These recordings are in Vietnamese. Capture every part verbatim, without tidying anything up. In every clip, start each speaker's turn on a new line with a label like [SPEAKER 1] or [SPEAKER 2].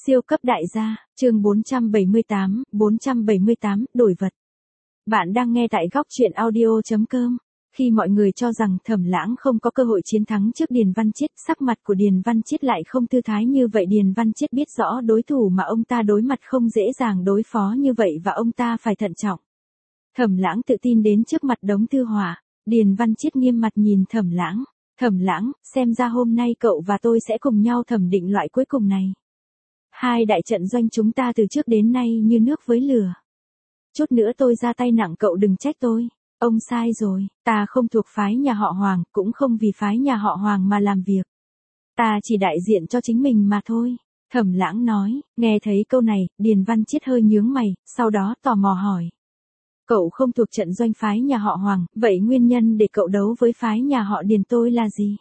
[SPEAKER 1] Siêu cấp đại gia, chương bốn trăm bảy mươi tám, bốn trăm bảy mươi tám, đổi vật. Bạn đang nghe tại góc truyện audio chấm com. Khi mọi người cho rằng Thẩm Lãng không có cơ hội chiến thắng trước Điền Văn Chiết, sắc mặt của Điền Văn Chiết lại không thư thái như vậy. Điền Văn Chiết biết rõ đối thủ mà ông ta đối mặt không dễ dàng đối phó như vậy và ông ta phải thận trọng. Thẩm Lãng tự tin đến trước mặt đống thư họa. Điền Văn Chiết nghiêm mặt nhìn Thẩm Lãng. Thẩm Lãng, xem ra hôm nay cậu và tôi sẽ cùng nhau thẩm định loại cuối cùng này. Hai đại trận doanh chúng ta từ trước đến nay như nước với lửa. Chút nữa tôi ra tay nặng cậu đừng trách tôi. Ông sai rồi, ta không thuộc phái nhà họ Hoàng, cũng không vì phái nhà họ Hoàng mà làm việc. Ta chỉ đại diện cho chính mình mà thôi. Thẩm Lãng nói, nghe thấy câu này, Điền Văn Chiết hơi nhướng mày, sau đó tò mò hỏi. Cậu không thuộc trận doanh phái nhà họ Hoàng, vậy nguyên nhân để cậu đấu với phái nhà họ Điền tôi là gì?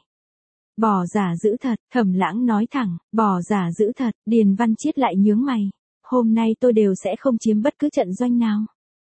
[SPEAKER 1] Bỏ giả giữ thật, Thẩm Lãng nói thẳng, bỏ giả giữ thật, Điền Văn Chiết lại nhướng mày. Hôm nay tôi đều sẽ không chiếm bất cứ trận doanh nào.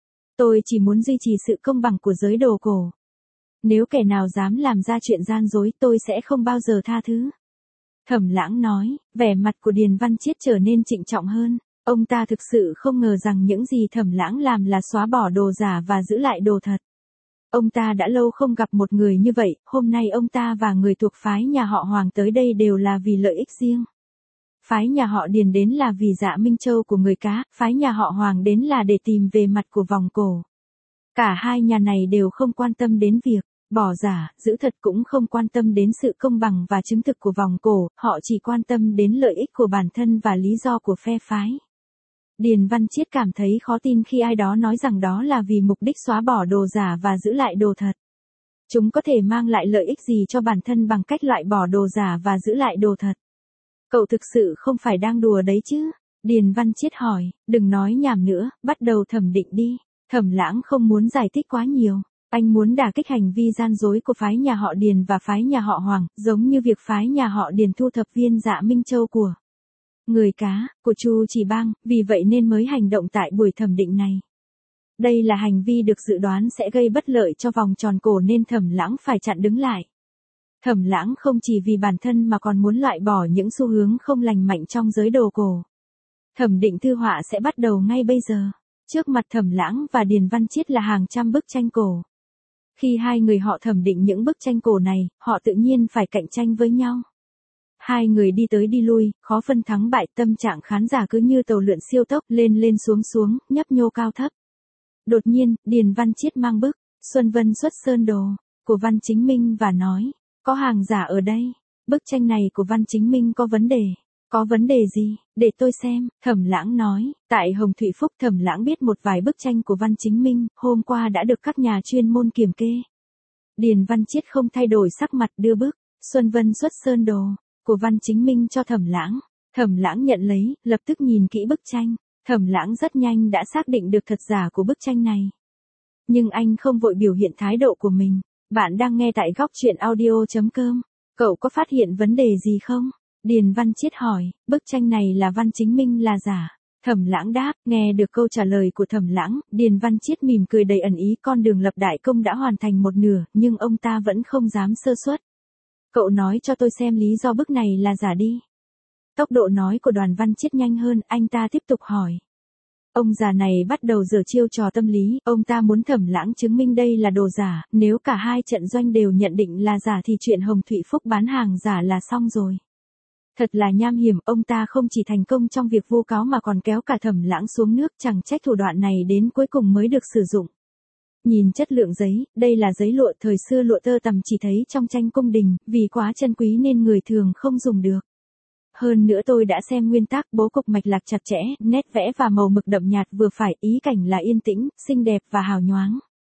[SPEAKER 1] Tôi chỉ muốn duy trì sự công bằng của giới đồ cổ. Nếu kẻ nào dám làm ra chuyện gian dối tôi sẽ không bao giờ tha thứ. Thẩm Lãng nói, vẻ mặt của Điền Văn Chiết trở nên trịnh trọng hơn. Ông ta thực sự không ngờ rằng những gì Thẩm Lãng làm là xóa bỏ đồ giả và giữ lại đồ thật. Ông ta đã lâu không gặp một người như vậy, hôm nay ông ta và người thuộc phái nhà họ Hoàng tới đây đều là vì lợi ích riêng. Phái nhà họ Điền đến là vì Dạ Minh Châu của người cá, phái nhà họ Hoàng đến là để tìm về mặt của vòng cổ. Cả hai nhà này đều không quan tâm đến việc bỏ giả, giữ thật, cũng không quan tâm đến sự công bằng và chứng thực của vòng cổ, họ chỉ quan tâm đến lợi ích của bản thân và lý do của phe phái. Điền Văn Chiết cảm thấy khó tin khi ai đó nói rằng đó là vì mục đích xóa bỏ đồ giả và giữ lại đồ thật. Chúng có thể mang lại lợi ích gì cho bản thân bằng cách loại bỏ đồ giả và giữ lại đồ thật? Cậu thực sự không phải đang đùa đấy chứ? Điền Văn Chiết hỏi, đừng nói nhảm nữa, bắt đầu thẩm định đi. Thẩm Lãng không muốn giải thích quá nhiều. Anh muốn đả kích hành vi gian dối của phái nhà họ Điền và phái nhà họ Hoàng, giống như việc phái nhà họ Điền thu thập viên Dạ Minh Châu của người cá, của Chu Chỉ Bang, vì vậy nên mới hành động tại buổi thẩm định này. Đây là hành vi được dự đoán sẽ gây bất lợi cho vòng tròn cổ nên Thẩm Lãng phải chặn đứng lại. Thẩm Lãng không chỉ vì bản thân mà còn muốn loại bỏ những xu hướng không lành mạnh trong giới đồ cổ. Thẩm định thư họa sẽ bắt đầu ngay bây giờ. Trước mặt Thẩm Lãng và Điền Văn Chiết là hàng trăm bức tranh cổ. Khi hai người họ thẩm định những bức tranh cổ này, họ tự nhiên phải cạnh tranh với nhau. Hai người đi tới đi lui, khó phân thắng bại, tâm trạng khán giả cứ như tàu lượn siêu tốc, lên lên xuống xuống, nhấp nhô cao thấp. Đột nhiên, Điền Văn Chiết mang bức Xuân Vân xuất sơn đồ của Văn Chính Minh và nói, có hàng giả ở đây, bức tranh này của Văn Chính Minh có vấn đề. Có vấn đề gì? Để tôi xem, Thẩm Lãng nói, tại Hồng Thụy Phúc Thẩm Lãng biết một vài bức tranh của Văn Chính Minh, hôm qua đã được các nhà chuyên môn kiểm kê. Điền Văn Chiết không thay đổi sắc mặt đưa bức Xuân Vân xuất sơn đồ của Văn Chính Minh cho Thẩm Lãng. Thẩm Lãng nhận lấy, lập tức nhìn kỹ bức tranh. Thẩm Lãng rất nhanh đã xác định được thật giả của bức tranh này. Nhưng anh không vội biểu hiện thái độ của mình. Bạn đang nghe tại góc truyện audio chấm com. Cậu có phát hiện vấn đề gì không? Điền Văn Chiết hỏi, bức tranh này là Văn Chính Minh là giả. Thẩm Lãng đáp, nghe được câu trả lời của Thẩm Lãng, Điền Văn Chiết mỉm cười đầy ẩn ý, con đường lập đại công đã hoàn thành một nửa, nhưng ông ta vẫn không dám sơ suất. Cậu nói cho tôi xem lý do bức này là giả đi. Tốc độ nói của Đoàn Văn Chiết nhanh hơn, anh ta tiếp tục hỏi. Ông già này bắt đầu giở chiêu trò tâm lý, ông ta muốn Thẩm Lãng chứng minh đây là đồ giả, nếu cả hai trận doanh đều nhận định là giả thì chuyện Hồng Thụy Phúc bán hàng giả là xong rồi. Thật là nham hiểm, ông ta không chỉ thành công trong việc vu cáo mà còn kéo cả Thẩm Lãng xuống nước, chẳng trách thủ đoạn này đến cuối cùng mới được sử dụng. Nhìn chất lượng giấy, đây là giấy lụa, thời xưa lụa tơ tằm chỉ thấy trong tranh cung đình, vì quá chân quý nên người thường không dùng được. Hơn nữa tôi đã xem nguyên tắc, bố cục mạch lạc chặt chẽ, nét vẽ và màu mực đậm nhạt vừa phải, ý cảnh là yên tĩnh, xinh đẹp và hào nhoáng.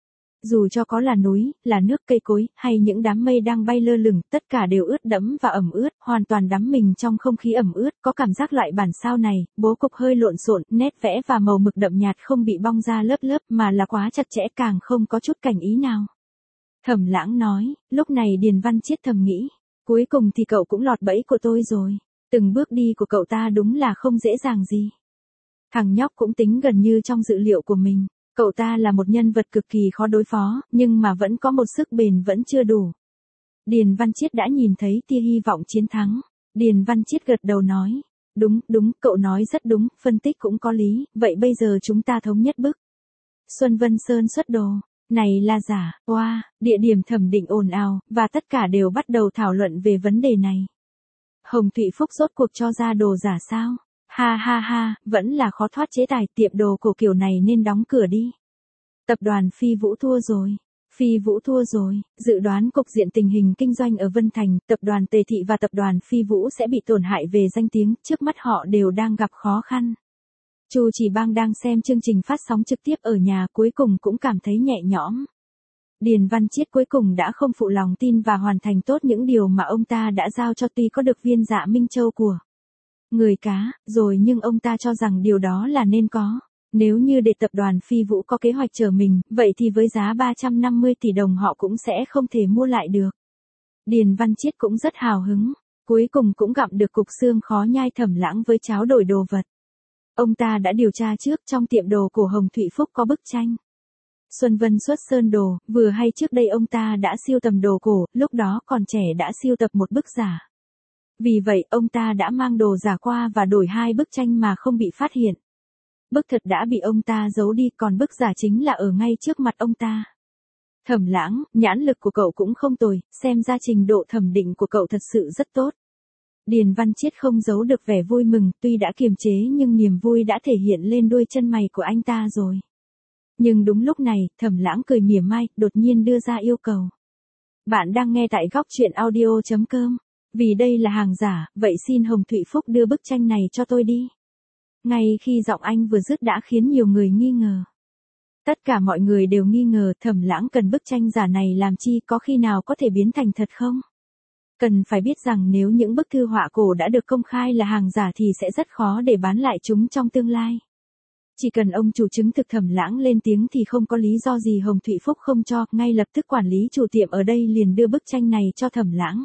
[SPEAKER 1] Dù cho có là núi, là nước, cây cối, hay những đám mây đang bay lơ lửng, tất cả đều ướt đẫm và ẩm ướt, hoàn toàn đắm mình trong không khí ẩm ướt, có cảm giác loại bản sao này, bố cục hơi lộn xộn, nét vẽ và màu mực đậm nhạt không bị bong ra lớp lớp mà là quá chặt chẽ, càng không có chút cảnh ý nào. Thẩm Lãng nói, lúc này Điền Văn Chiết thầm nghĩ, cuối cùng thì cậu cũng lọt bẫy của tôi rồi. Từng bước đi của cậu ta đúng là không dễ dàng gì. Thằng nhóc cũng tính gần như trong dự liệu của mình. Cậu ta là một nhân vật cực kỳ khó đối phó, nhưng mà vẫn có một sức bền vẫn chưa đủ. Điền Văn Chiết đã nhìn thấy tia hy vọng chiến thắng. Điền Văn Chiết gật đầu nói, Đúng, đúng, cậu nói rất đúng, phân tích cũng có lý, vậy bây giờ chúng ta thống nhất bức. Xuân Vân Sơn xuất đồ. Này là giả, oa, wow, địa điểm thẩm định ồn ào, và tất cả đều bắt đầu thảo luận về vấn đề này. Hồng Thụy Phúc rốt cuộc cho ra đồ giả sao? Ha ha ha, vẫn là khó thoát chế tài, tiệm đồ cổ kiểu này nên đóng cửa đi. Tập đoàn Phi Vũ thua rồi. Phi Vũ thua rồi, dự đoán cục diện tình hình kinh doanh ở Vân Thành, tập đoàn Tề Thị và tập đoàn Phi Vũ sẽ bị tổn hại về danh tiếng, trước mắt họ đều đang gặp khó khăn. Chu Chỉ Bang đang xem chương trình phát sóng trực tiếp ở nhà, cuối cùng cũng cảm thấy nhẹ nhõm. Điền Văn Chiết cuối cùng đã không phụ lòng tin và hoàn thành tốt những điều mà ông ta đã giao cho, tuy có được viên Dạ Minh Châu của người cá, rồi nhưng ông ta cho rằng điều đó là nên có. Nếu như để tập đoàn Phi Vũ có kế hoạch chở mình, vậy thì với giá ba trăm năm mươi tỷ đồng họ cũng sẽ không thể mua lại được. Điền Văn Chiết cũng rất hào hứng, cuối cùng cũng gặm được cục xương khó nhai Thẩm Lãng với cháo đổi đồ vật. Ông ta đã điều tra trước, trong tiệm đồ của Hồng Thụy Phúc có bức tranh Xuân Vân xuất sơn đồ, vừa hay trước đây ông ta đã sưu tầm đồ cổ, lúc đó còn trẻ đã sưu tập một bức giả. Vì vậy, ông ta đã mang đồ giả qua và đổi hai bức tranh mà không bị phát hiện. Bức thật đã bị ông ta giấu đi, còn bức giả chính là ở ngay trước mặt ông ta. Thẩm Lãng, nhãn lực của cậu cũng không tồi, xem ra trình độ thẩm định của cậu thật sự rất tốt. Điền Văn Chiết không giấu được vẻ vui mừng, tuy đã kiềm chế nhưng niềm vui đã thể hiện lên đuôi chân mày của anh ta rồi. Nhưng đúng lúc này, Thẩm Lãng cười mỉa mai, đột nhiên đưa ra yêu cầu. Bạn đang nghe tại góc truyện audio chấm com. Vì đây là hàng giả, vậy xin Hồng Thụy Phúc đưa bức tranh này cho tôi đi. Ngay khi giọng anh vừa dứt đã khiến nhiều người nghi ngờ. Tất cả mọi người đều nghi ngờ Thẩm Lãng cần bức tranh giả này làm chi, có khi nào có thể biến thành thật không? Cần phải biết rằng nếu những bức thư họa cổ đã được công khai là hàng giả thì sẽ rất khó để bán lại chúng trong tương lai. Chỉ cần ông chủ chứng thực Thẩm Lãng lên tiếng thì không có lý do gì Hồng Thụy Phúc không cho, ngay lập tức quản lý chủ tiệm ở đây liền đưa bức tranh này cho Thẩm Lãng.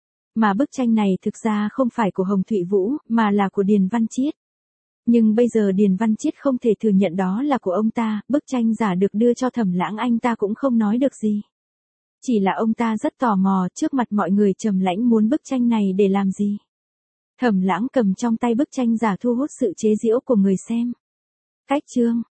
[SPEAKER 1] Mà bức tranh này thực ra không phải của Hồng Thụy Vũ, mà là của Điền Văn Chiết. Nhưng bây giờ Điền Văn Chiết không thể thừa nhận đó là của ông ta, bức tranh giả được đưa cho Thẩm Lãng anh ta cũng không nói được gì. Chỉ là ông ta rất tò mò, trước mặt mọi người trầm lãnh muốn bức tranh này để làm gì. Thẩm Lãng cầm trong tay bức tranh giả thu hút sự chế giễu của người xem. Cách chương